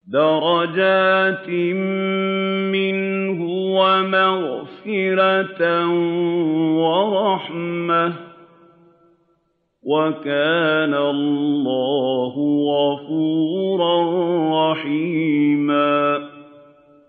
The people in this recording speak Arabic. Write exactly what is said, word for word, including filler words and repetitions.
دَرَجَاتٍ مِّنْهُ وَمَغْفِرَةً وَرَحْمَةً ۚ وَكَانَ اللَّهُ غَفُورًا